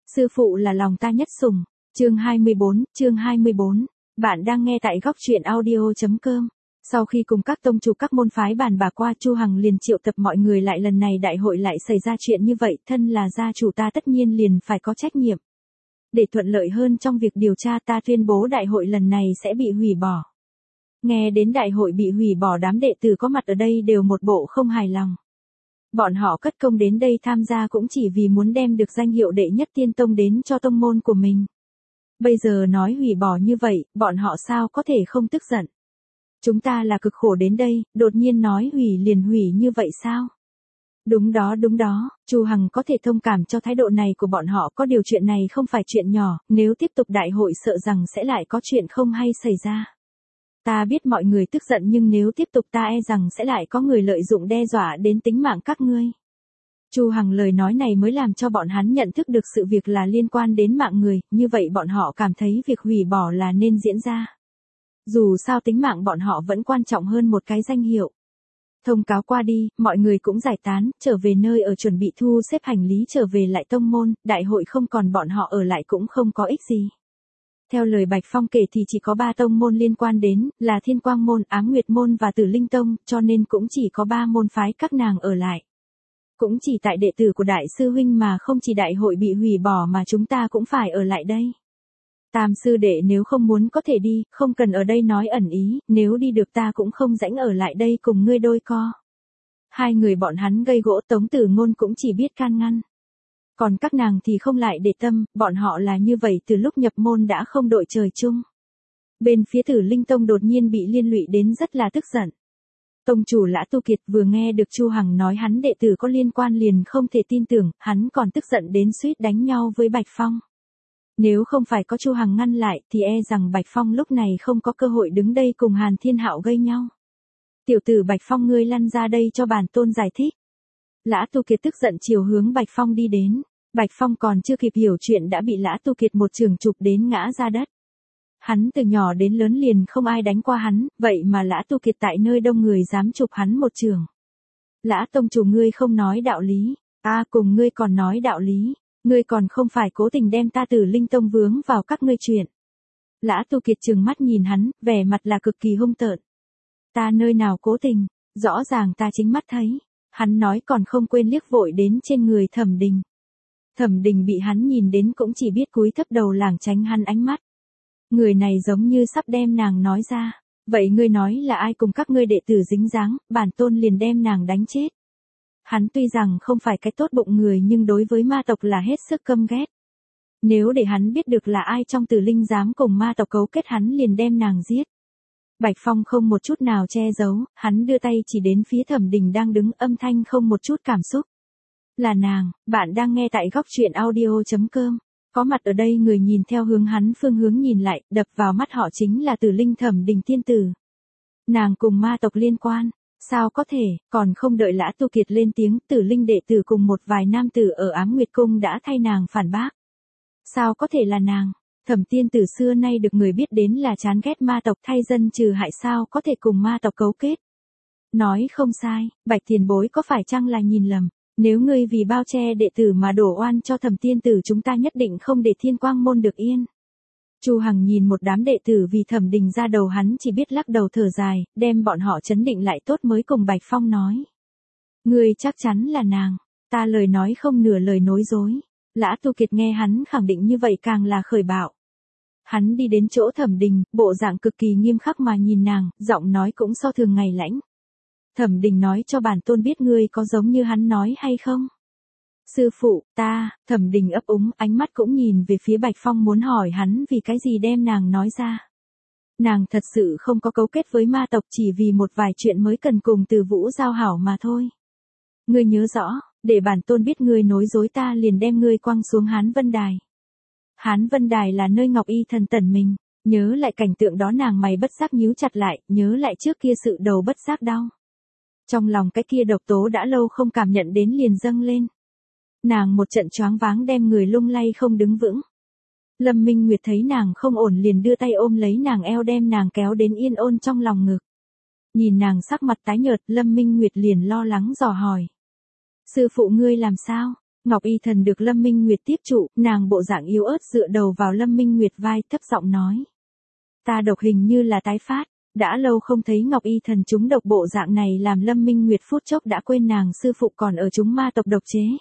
Sư phụ là lòng ta nhất sủng. Chương 24. Bạn đang nghe tại góc truyện audio.com. Sau khi cùng các tông chủ các môn phái bàn bạc qua, Chu Hằng liền triệu tập mọi người lại, lần này đại hội lại xảy ra chuyện như vậy, thân là gia chủ ta tất nhiên liền phải có trách nhiệm. Để thuận lợi hơn trong việc điều tra, ta tuyên bố đại hội lần này sẽ bị hủy bỏ. Nghe đến đại hội bị hủy bỏ, đám đệ tử có mặt ở đây đều một bộ không hài lòng. Bọn họ cất công đến đây tham gia cũng chỉ vì muốn đem được danh hiệu đệ nhất tiên tông đến cho tông môn của mình. Bây giờ nói hủy bỏ như vậy, bọn họ sao có thể không tức giận. Chúng ta là cực khổ đến đây, đột nhiên nói hủy liền hủy như vậy sao? Đúng đó, Chu Hằng có thể thông cảm cho thái độ này của bọn họ, có điều chuyện này không phải chuyện nhỏ, nếu tiếp tục đại hội sợ rằng sẽ lại có chuyện không hay xảy ra. Ta biết mọi người tức giận, nhưng nếu tiếp tục ta e rằng sẽ lại có người lợi dụng đe dọa đến tính mạng các ngươi. Chu Hằng lời nói này mới làm cho bọn hắn nhận thức được sự việc là liên quan đến mạng người, như vậy bọn họ cảm thấy việc hủy bỏ là nên diễn ra. Dù sao tính mạng bọn họ vẫn quan trọng hơn một cái danh hiệu. Thông cáo qua đi, mọi người cũng giải tán, trở về nơi ở chuẩn bị thu xếp hành lý trở về lại tông môn, đại hội không còn bọn họ ở lại cũng không có ích gì. Theo lời Bạch Phong kể thì chỉ có 3 tông môn liên quan đến, là Thiên Quang Môn, Ám Nguyệt Môn và Tử Linh Tông, cho nên cũng chỉ có 3 môn phái các nàng ở lại. Cũng chỉ tại đệ tử của Đại sư huynh mà không chỉ đại hội bị hủy bỏ mà chúng ta cũng phải ở lại đây. Tam sư đệ nếu không muốn có thể đi, không cần ở đây nói ẩn ý, nếu đi được ta cũng không rảnh ở lại đây cùng ngươi đôi co. Hai người bọn hắn gây gỗ, Tống Tử Ngôn cũng chỉ biết can ngăn. Còn các nàng thì không lại để tâm, bọn họ là như vậy từ lúc nhập môn đã không đội trời chung. Bên phía Tử Linh Tông đột nhiên bị liên lụy đến rất là tức giận. Tông chủ Lã Tu Kiệt vừa nghe được Chu Hằng nói hắn đệ tử có liên quan liền không thể tin tưởng, hắn còn tức giận đến suýt đánh nhau với Bạch Phong. Nếu không phải có Chu Hằng ngăn lại thì e rằng Bạch Phong lúc này không có cơ hội đứng đây cùng Hàn Thiên Hạo gây nhau. Tiểu tử Bạch Phong, ngươi lăn ra đây cho bản tôn giải thích. Lã Tu Kiệt tức giận chiều hướng Bạch Phong đi đến. Bạch Phong còn chưa kịp hiểu chuyện đã bị Lã Tu Kiệt một chưởng chụp đến ngã ra đất. Hắn từ nhỏ đến lớn liền không ai đánh qua hắn, vậy mà Lã Tu Kiệt tại nơi đông người dám chụp hắn một chưởng. Lã tông chủ, ngươi không nói đạo lý, cùng ngươi còn nói đạo lý, ngươi còn không phải cố tình đem ta Tử Linh Tông vướng vào các ngươi chuyện. Lã Tu Kiệt trừng mắt nhìn hắn, vẻ mặt là cực kỳ hung tợn. Ta nơi nào cố tình, rõ ràng ta chính mắt thấy. Hắn nói còn không quên liếc vội đến trên người Thẩm Đình. Thẩm Đình bị hắn nhìn đến cũng chỉ biết cúi thấp đầu lảng tránh hắn ánh mắt. Người này giống như sắp đem nàng nói ra. Vậy ngươi nói là ai cùng các ngươi đệ tử dính dáng, bản tôn liền đem nàng đánh chết. Hắn tuy rằng không phải cái tốt bụng người nhưng đối với ma tộc là hết sức căm ghét. Nếu để hắn biết được là ai trong Tử Linh dám cùng ma tộc cấu kết, hắn liền đem nàng giết. Bạch Phong không một chút nào che giấu, hắn đưa tay chỉ đến phía Thẩm Đình đang đứng, âm thanh không một chút cảm xúc. Là nàng. Bạn đang nghe tại góc truyện audio.com. Có mặt ở đây người nhìn theo hướng hắn phương hướng nhìn lại, đập vào mắt họ chính là Tử Linh Thẩm Đình tiên tử. Nàng cùng ma tộc liên quan. Sao có thể, còn không đợi Lã Tu Kiệt lên tiếng, Tử Linh đệ tử cùng một vài nam tử ở Ám Nguyệt Cung đã thay nàng phản bác. Sao có thể là nàng? Thẩm tiên tử xưa nay được người biết đến là chán ghét ma tộc, thay dân trừ hại, sao có thể cùng ma tộc cấu kết? Nói không sai, Bạch tiền bối có phải chăng là nhìn lầm? Nếu ngươi vì bao che đệ tử mà đổ oan cho Thẩm tiên tử, chúng ta nhất định không để Thiên Quang Môn được yên. Chu Hằng nhìn một đám đệ tử vì Thẩm Đình ra đầu, hắn chỉ biết lắc đầu thở dài, đem bọn họ trấn định lại tốt mới cùng Bạch Phong nói. Ngươi chắc chắn là nàng, ta lời nói không nửa lời nói dối. Lã Tu Kiệt nghe hắn khẳng định như vậy càng là khởi bạo. Hắn đi đến chỗ Thẩm Đình, bộ dạng cực kỳ nghiêm khắc mà nhìn nàng, giọng nói cũng so thường ngày lãnh. Thẩm Đình nói cho bản tôn biết ngươi có giống như hắn nói hay không? Sư phụ, Thẩm Đình ấp úng, ánh mắt cũng nhìn về phía Bạch Phong muốn hỏi hắn vì cái gì đem nàng nói ra. Nàng thật sự không có cấu kết với ma tộc, chỉ vì một vài chuyện mới cần cùng Từ Vũ giao hảo mà thôi. Ngươi nhớ rõ, để bản tôn biết ngươi nói dối ta liền đem ngươi quăng xuống Hán Vân Đài. Hán Vân Đài là nơi Ngọc Y thần tẩn mình, nhớ lại cảnh tượng đó nàng mày bất giác nhíu chặt lại, nhớ lại trước kia sự đầu bất giác đau. Trong lòng cái kia độc tố đã lâu không cảm nhận đến liền dâng lên. Nàng một trận choáng váng đem người lung lay không đứng vững. Lâm Minh Nguyệt thấy nàng không ổn liền đưa tay ôm lấy nàng eo đem nàng kéo đến yên ôn trong lòng ngực. Nhìn nàng sắc mặt tái nhợt, Lâm Minh Nguyệt liền lo lắng dò hỏi. Sư phụ ngươi làm sao? Ngọc Y Thần được Lâm Minh Nguyệt tiếp trụ, nàng bộ dạng yếu ớt dựa đầu vào Lâm Minh Nguyệt vai thấp giọng nói. Ta độc hình như là tái phát, đã lâu không thấy Ngọc Y Thần trúng độc bộ dạng này làm Lâm Minh Nguyệt phút chốc đã quên nàng sư phụ còn ở chúng ma tộc độc chế.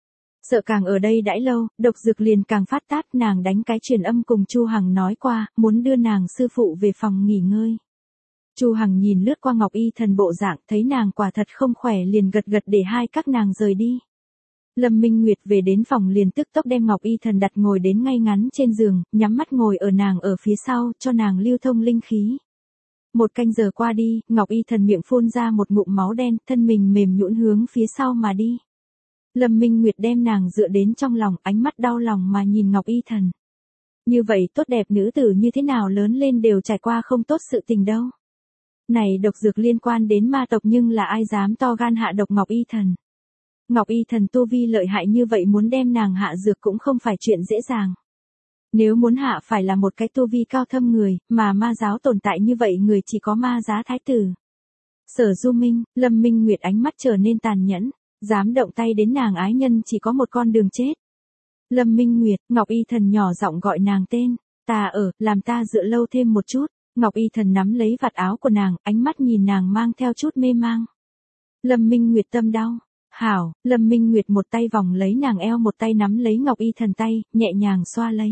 Sợ càng ở đây đãi lâu, độc dược liền càng phát tát, nàng đánh cái truyền âm cùng Chu Hằng nói qua, muốn đưa nàng sư phụ về phòng nghỉ ngơi. Chu Hằng nhìn lướt qua Ngọc Y Thần bộ dạng, thấy nàng quả thật không khỏe liền gật gật để hai các nàng rời đi. Lâm Minh Nguyệt về đến phòng liền tức tốc đem Ngọc Y Thần đặt ngồi đến ngay ngắn trên giường, nhắm mắt ngồi ở nàng ở phía sau, cho nàng lưu thông linh khí. Một canh giờ qua đi, Ngọc Y Thần miệng phun ra một ngụm máu đen, thân mình mềm nhũn hướng phía sau mà đi. Lâm Minh Nguyệt đem nàng dựa đến trong lòng, ánh mắt đau lòng mà nhìn Ngọc Y Thần. Như vậy tốt đẹp nữ tử như thế nào lớn lên đều trải qua không tốt sự tình đâu. Này độc dược liên quan đến ma tộc nhưng là ai dám to gan hạ độc Ngọc Y Thần. Ngọc Y Thần tu vi lợi hại như vậy muốn đem nàng hạ dược cũng không phải chuyện dễ dàng. Nếu muốn hạ phải là một cái tu vi cao thâm người, mà ma giáo tồn tại như vậy người chỉ có ma giá thái tử. Sở Du Minh, Lâm Minh Nguyệt ánh mắt trở nên tàn nhẫn, dám động tay đến nàng ái nhân chỉ có một con đường chết. Lâm Minh Nguyệt, Ngọc Y Thần nhỏ giọng gọi nàng tên, ta ở, làm ta dựa lâu thêm một chút. Ngọc Y Thần nắm lấy vạt áo của nàng, ánh mắt nhìn nàng mang theo chút mê mang. Lâm Minh Nguyệt tâm đau. Hảo, Lâm Minh Nguyệt một tay vòng lấy nàng eo một tay nắm lấy Ngọc Y Thần tay, nhẹ nhàng xoa lấy.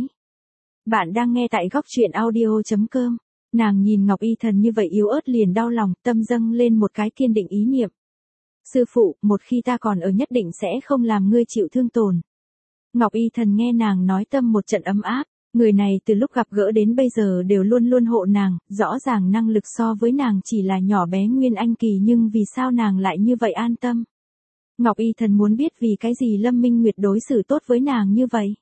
Bạn đang nghe tại góc truyện audio.com. Nàng nhìn Ngọc Y Thần như vậy yếu ớt liền đau lòng, tâm dâng lên một cái kiên định ý niệm. Sư phụ, một khi ta còn ở nhất định sẽ không làm ngươi chịu thương tổn. Ngọc Y Thần nghe nàng nói tâm một trận ấm áp, người này từ lúc gặp gỡ đến bây giờ đều luôn luôn hộ nàng, rõ ràng năng lực so với nàng chỉ là nhỏ bé Nguyên Anh kỳ nhưng vì sao nàng lại như vậy an tâm. Ngọc Y Thần muốn biết vì cái gì Lâm Minh Nguyệt đối xử tốt với nàng như vậy.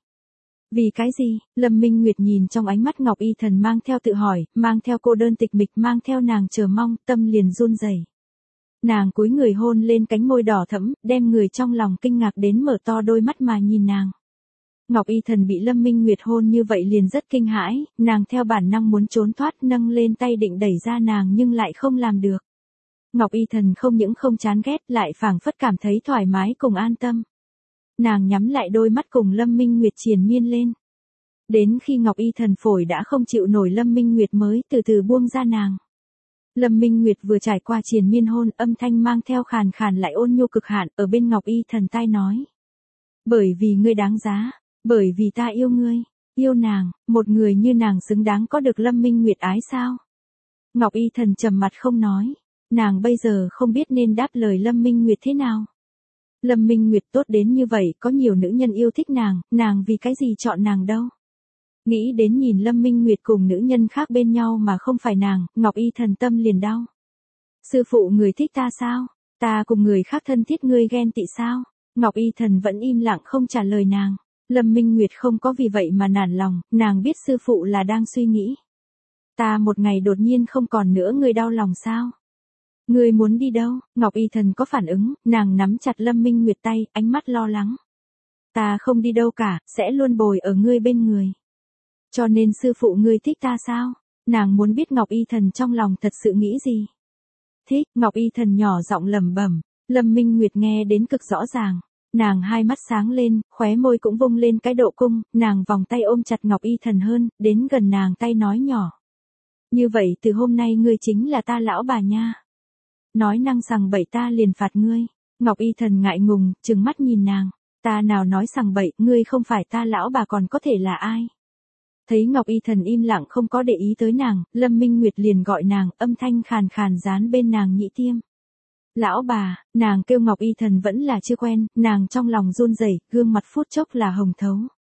Vì cái gì? Lâm Minh Nguyệt nhìn trong ánh mắt Ngọc Y Thần mang theo tự hỏi, mang theo cô đơn tịch mịch, mang theo nàng chờ mong, tâm liền run rẩy. Nàng cúi người hôn lên cánh môi đỏ thẫm, đem người trong lòng kinh ngạc đến mở to đôi mắt mà nhìn nàng. Ngọc Y Thần bị Lâm Minh Nguyệt hôn như vậy liền rất kinh hãi, nàng theo bản năng muốn trốn thoát nâng lên tay định đẩy ra nàng nhưng lại không làm được. Ngọc Y Thần không những không chán ghét lại phảng phất cảm thấy thoải mái cùng an tâm. Nàng nhắm lại đôi mắt cùng Lâm Minh Nguyệt triền miên lên. Đến khi Ngọc Y Thần phổi đã không chịu nổi Lâm Minh Nguyệt mới từ từ buông ra nàng. Lâm Minh Nguyệt vừa trải qua triền miên hôn, âm thanh mang theo khàn khàn lại ôn nhu cực hạn ở bên Ngọc Y Thần tai nói. Bởi vì ngươi đáng giá, bởi vì ta yêu ngươi, yêu nàng, một người như nàng xứng đáng có được Lâm Minh Nguyệt ái sao? Ngọc Y Thần trầm mặt không nói, nàng bây giờ không biết nên đáp lời Lâm Minh Nguyệt thế nào. Lâm Minh Nguyệt tốt đến như vậy, có nhiều nữ nhân yêu thích nàng vì cái gì chọn nàng đâu. Nghĩ đến nhìn Lâm Minh Nguyệt cùng nữ nhân khác bên nhau mà không phải nàng, Ngọc Y Thần tâm liền đau. Sư phụ người thích ta sao? Ta cùng người khác thân thiết ngươi ghen tị sao? Ngọc Y Thần vẫn im lặng không trả lời nàng. Lâm Minh Nguyệt không có vì vậy mà nản lòng, nàng biết sư phụ là đang suy nghĩ. Ta một ngày đột nhiên không còn nữa ngươi đau lòng sao? Ngươi muốn đi đâu? Ngọc Y Thần có phản ứng, nàng nắm chặt Lâm Minh Nguyệt tay, ánh mắt lo lắng. Ta không đi đâu cả, sẽ luôn bồi ở ngươi bên người. Cho nên sư phụ ngươi thích ta sao? Nàng muốn biết Ngọc Y Thần trong lòng thật sự nghĩ gì. Thích, Ngọc Y Thần nhỏ giọng lẩm bẩm, Lâm Minh Nguyệt nghe đến cực rõ ràng. Nàng hai mắt sáng lên, khóe môi cũng vung lên cái độ cung, nàng vòng tay ôm chặt Ngọc Y Thần hơn, đến gần nàng tay nói nhỏ. Như vậy từ hôm nay ngươi chính là ta lão bà nha. Nói năng sằng bậy ta liền phạt ngươi. Ngọc Y Thần ngại ngùng, trừng mắt nhìn nàng. Ta nào nói sằng bậy, ngươi không phải ta lão bà còn có thể là ai? Thấy Ngọc Y Thần im lặng không có để ý tới nàng, Lâm Minh Nguyệt liền gọi nàng, âm thanh khàn khàn dán bên nàng nhĩ tiêm. Lão bà, nàng kêu Ngọc Y Thần vẫn là chưa quen, nàng trong lòng run rẩy, gương mặt phút chốc là hồng thấu.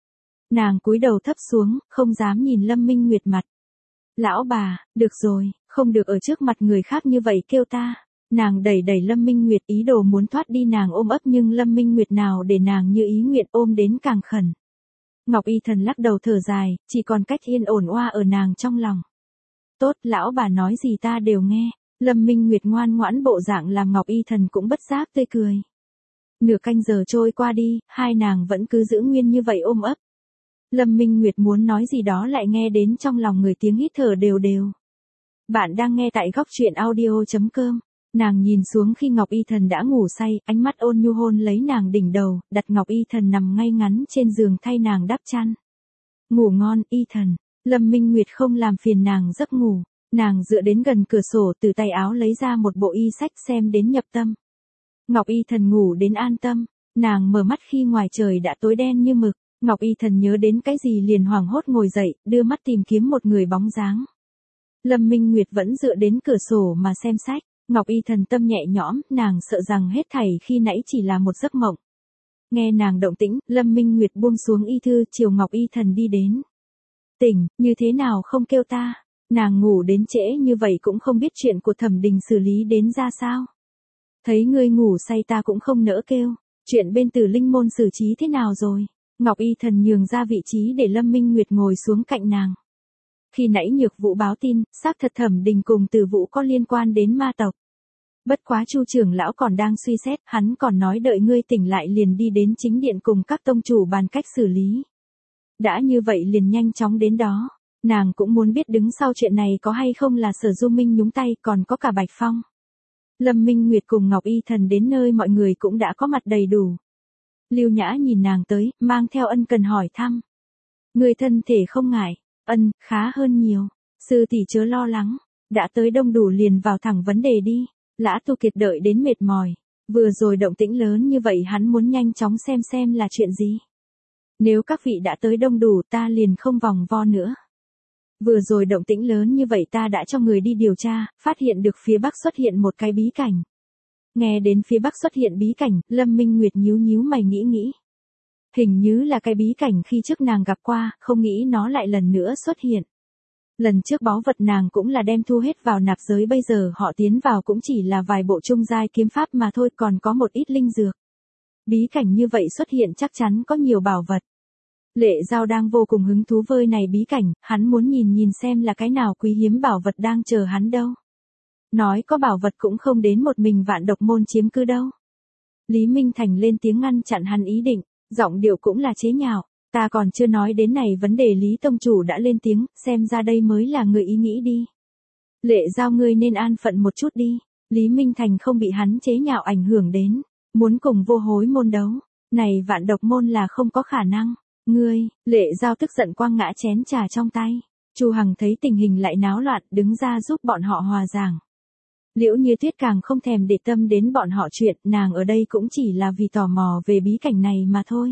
Nàng cúi đầu thấp xuống, không dám nhìn Lâm Minh Nguyệt mặt. Lão bà, được rồi, không được ở trước mặt người khác như vậy kêu ta. Nàng đẩy đẩy Lâm Minh Nguyệt ý đồ muốn thoát đi nàng ôm ấp nhưng Lâm Minh Nguyệt nào để nàng như ý nguyện ôm đến càng khẩn. Ngọc Y Thần lắc đầu thở dài, chỉ còn cách yên ổn oa ở nàng trong lòng. Tốt, lão bà nói gì ta đều nghe. Lâm Minh Nguyệt ngoan ngoãn bộ dạng làm Ngọc Y Thần cũng bất giác tươi cười. Nửa canh giờ trôi qua đi, hai nàng vẫn cứ giữ nguyên như vậy ôm ấp. Lâm Minh Nguyệt muốn nói gì đó lại nghe đến trong lòng người tiếng hít thở đều đều. Bạn đang nghe tại góc truyện audio.com. Nàng nhìn xuống khi Ngọc Y Thần đã ngủ say, ánh mắt ôn nhu hôn lấy nàng đỉnh đầu, đặt Ngọc Y Thần nằm ngay ngắn trên giường thay nàng đắp chăn. Ngủ ngon, Y Thần. Lâm Minh Nguyệt không làm phiền nàng giấc ngủ, nàng dựa đến gần cửa sổ từ tay áo lấy ra một bộ y sách xem đến nhập tâm. Ngọc Y Thần ngủ đến an tâm, nàng mở mắt khi ngoài trời đã tối đen như mực, Ngọc Y Thần nhớ đến cái gì liền hoảng hốt ngồi dậy, đưa mắt tìm kiếm một người bóng dáng. Lâm Minh Nguyệt vẫn dựa đến cửa sổ mà xem sách, Ngọc Y Thần tâm nhẹ nhõm, nàng sợ rằng hết thảy khi nãy chỉ là một giấc mộng. Nghe nàng động tĩnh, Lâm Minh Nguyệt buông xuống y thư, chiều Ngọc Y Thần đi đến. Tỉnh, như thế nào không kêu ta? Nàng ngủ đến trễ như vậy cũng không biết chuyện của Thẩm Đình xử lý đến ra sao. Thấy ngươi ngủ say ta cũng không nỡ kêu, chuyện bên Tử Linh môn xử trí thế nào rồi? Ngọc Y Thần nhường ra vị trí để Lâm Minh Nguyệt ngồi xuống cạnh nàng. Khi nãy Nhược Vũ báo tin, xác thật Thẩm Đình cùng Từ Vũ có liên quan đến ma tộc. Bất quá Chu trưởng lão còn đang suy xét, hắn còn nói đợi ngươi tỉnh lại liền đi đến chính điện cùng các tông chủ bàn cách xử lý. Đã như vậy liền nhanh chóng đến đó, nàng cũng muốn biết đứng sau chuyện này có hay không là Sở Du Minh nhúng tay, còn có cả Bạch Phong. Lâm Minh Nguyệt cùng Ngọc Y Thần đến nơi mọi người cũng đã có mặt đầy đủ. Lưu Nhã nhìn nàng tới, mang theo ân cần hỏi thăm. Người thân thể không ngại, ân, khá hơn nhiều, sư tỷ chớ lo lắng, đã tới đông đủ liền vào thẳng vấn đề đi. Lã Tu Kiệt đợi đến mệt mỏi, vừa rồi động tĩnh lớn như vậy hắn muốn nhanh chóng xem là chuyện gì. Nếu các vị đã tới đông đủ ta liền không vòng vo nữa. Vừa rồi động tĩnh lớn như vậy ta đã cho người đi điều tra, phát hiện được phía bắc xuất hiện một cái bí cảnh. Nghe đến phía bắc xuất hiện bí cảnh, Lâm Minh Nguyệt nhíu mày nghĩ. Hình như là cái bí cảnh khi trước nàng gặp qua, không nghĩ nó lại lần nữa xuất hiện. Lần trước báu vật nàng cũng là đem thu hết vào nạp giới, bây giờ họ tiến vào cũng chỉ là vài bộ trung giai kiếm pháp mà thôi, còn có một ít linh dược. Bí cảnh như vậy xuất hiện chắc chắn có nhiều bảo vật. Lệ Giao đang vô cùng hứng thú với này bí cảnh, hắn muốn nhìn xem là cái nào quý hiếm bảo vật đang chờ hắn đâu. Nói có bảo vật cũng không đến một mình Vạn Độc môn chiếm cứ đâu. Lý Minh Thành lên tiếng ngăn chặn hắn ý định, giọng điệu cũng là chế nhạo. Ta còn chưa nói đến này vấn đề Lý Tông Chủ đã lên tiếng, xem ra đây mới là người ý nghĩ đi. Lệ Giao ngươi nên an phận một chút đi, Lý Minh Thành không bị hắn chế nhạo ảnh hưởng đến, muốn cùng Vô Hối môn đấu, này Vạn Độc môn là không có khả năng. Ngươi, Lệ Giao tức giận quăng ngã chén trà trong tay, Chu Hằng thấy tình hình lại náo loạn đứng ra giúp bọn họ hòa giảng. Liễu Như Tuyết càng không thèm để tâm đến bọn họ chuyện, nàng ở đây cũng chỉ là vì tò mò về bí cảnh này mà thôi.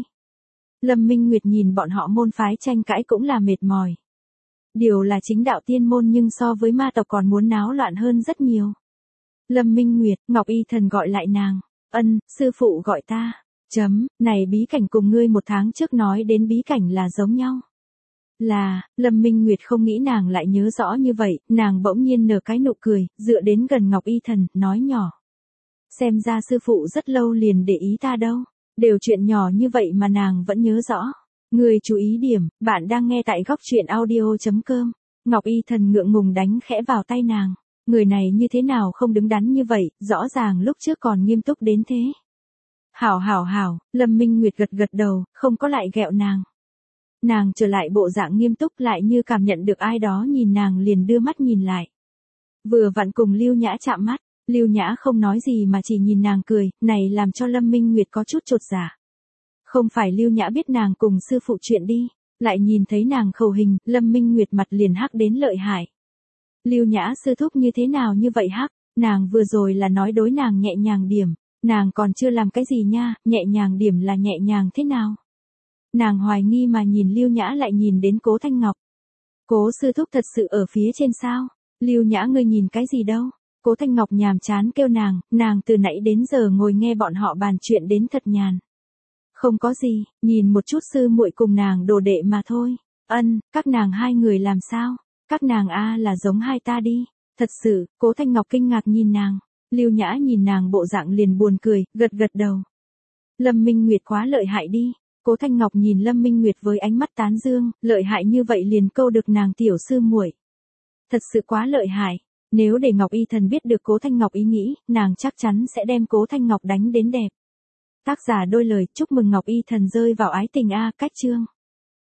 Lâm Minh Nguyệt nhìn bọn họ môn phái tranh cãi cũng là mệt mỏi. Điều là chính đạo tiên môn nhưng so với ma tộc còn muốn náo loạn hơn rất nhiều. Lâm Minh Nguyệt, Ngọc Y Thần gọi lại nàng. Ân, sư phụ gọi ta. Này bí cảnh cùng ngươi một tháng trước nói đến bí cảnh là giống nhau. Là, Lâm Minh Nguyệt không nghĩ nàng lại nhớ rõ như vậy, nàng bỗng nhiên nở cái nụ cười, dựa đến gần Ngọc Y Thần, nói nhỏ. Xem ra sư phụ rất lâu liền để ý ta đâu. Đều chuyện nhỏ như vậy mà nàng vẫn nhớ rõ. Người chú ý điểm, bạn đang nghe tại góc truyện audio.com. Ngọc Y Thần ngượng ngùng đánh khẽ vào tay nàng. Người này như thế nào không đứng đắn như vậy, rõ ràng lúc trước còn nghiêm túc đến thế. Hảo, Lâm Minh Nguyệt gật đầu, không có lại ghẹo nàng. Nàng trở lại bộ dạng nghiêm túc lại như cảm nhận được ai đó nhìn nàng liền đưa mắt nhìn lại. Vừa vặn cùng Lưu Nhã chạm mắt. Lưu Nhã không nói gì mà chỉ nhìn nàng cười, này làm cho Lâm Minh Nguyệt có chút chột dạ. Không phải Lưu Nhã biết nàng cùng sư phụ chuyện đi, lại nhìn thấy nàng khẩu hình, Lâm Minh Nguyệt mặt liền hắc đến lợi hại. Lưu Nhã sư thúc như thế nào như vậy hắc, nàng vừa rồi là nói đối nàng nhẹ nhàng điểm, nàng còn chưa làm cái gì nha, nhẹ nhàng điểm là nhẹ nhàng thế nào? Nàng hoài nghi mà nhìn Lưu Nhã lại nhìn đến Cố Thanh Ngọc. Cố sư thúc thật sự ở phía trên sao? Lưu Nhã ngươi nhìn cái gì đâu? Cố Thanh Ngọc nhàm chán kêu nàng từ nãy đến giờ ngồi nghe bọn họ bàn chuyện đến thật nhàn. Không có gì, nhìn một chút sư muội cùng nàng đồ đệ mà thôi. Ân, các nàng hai người làm sao? Các nàng là giống hai ta đi. Thật sự, Cố Thanh Ngọc kinh ngạc nhìn nàng. Lưu Nhã nhìn nàng bộ dạng liền buồn cười, gật đầu. Lâm Minh Nguyệt quá lợi hại đi. Cố Thanh Ngọc nhìn Lâm Minh Nguyệt với ánh mắt tán dương, lợi hại như vậy liền câu được nàng tiểu sư muội. Thật sự quá lợi hại. Nếu để Ngọc Y Thần biết được Cố Thanh Ngọc ý nghĩ, nàng chắc chắn sẽ đem Cố Thanh Ngọc đánh đến đẹp. Tác giả đôi lời, chúc mừng Ngọc Y Thần rơi vào ái tình cách chương.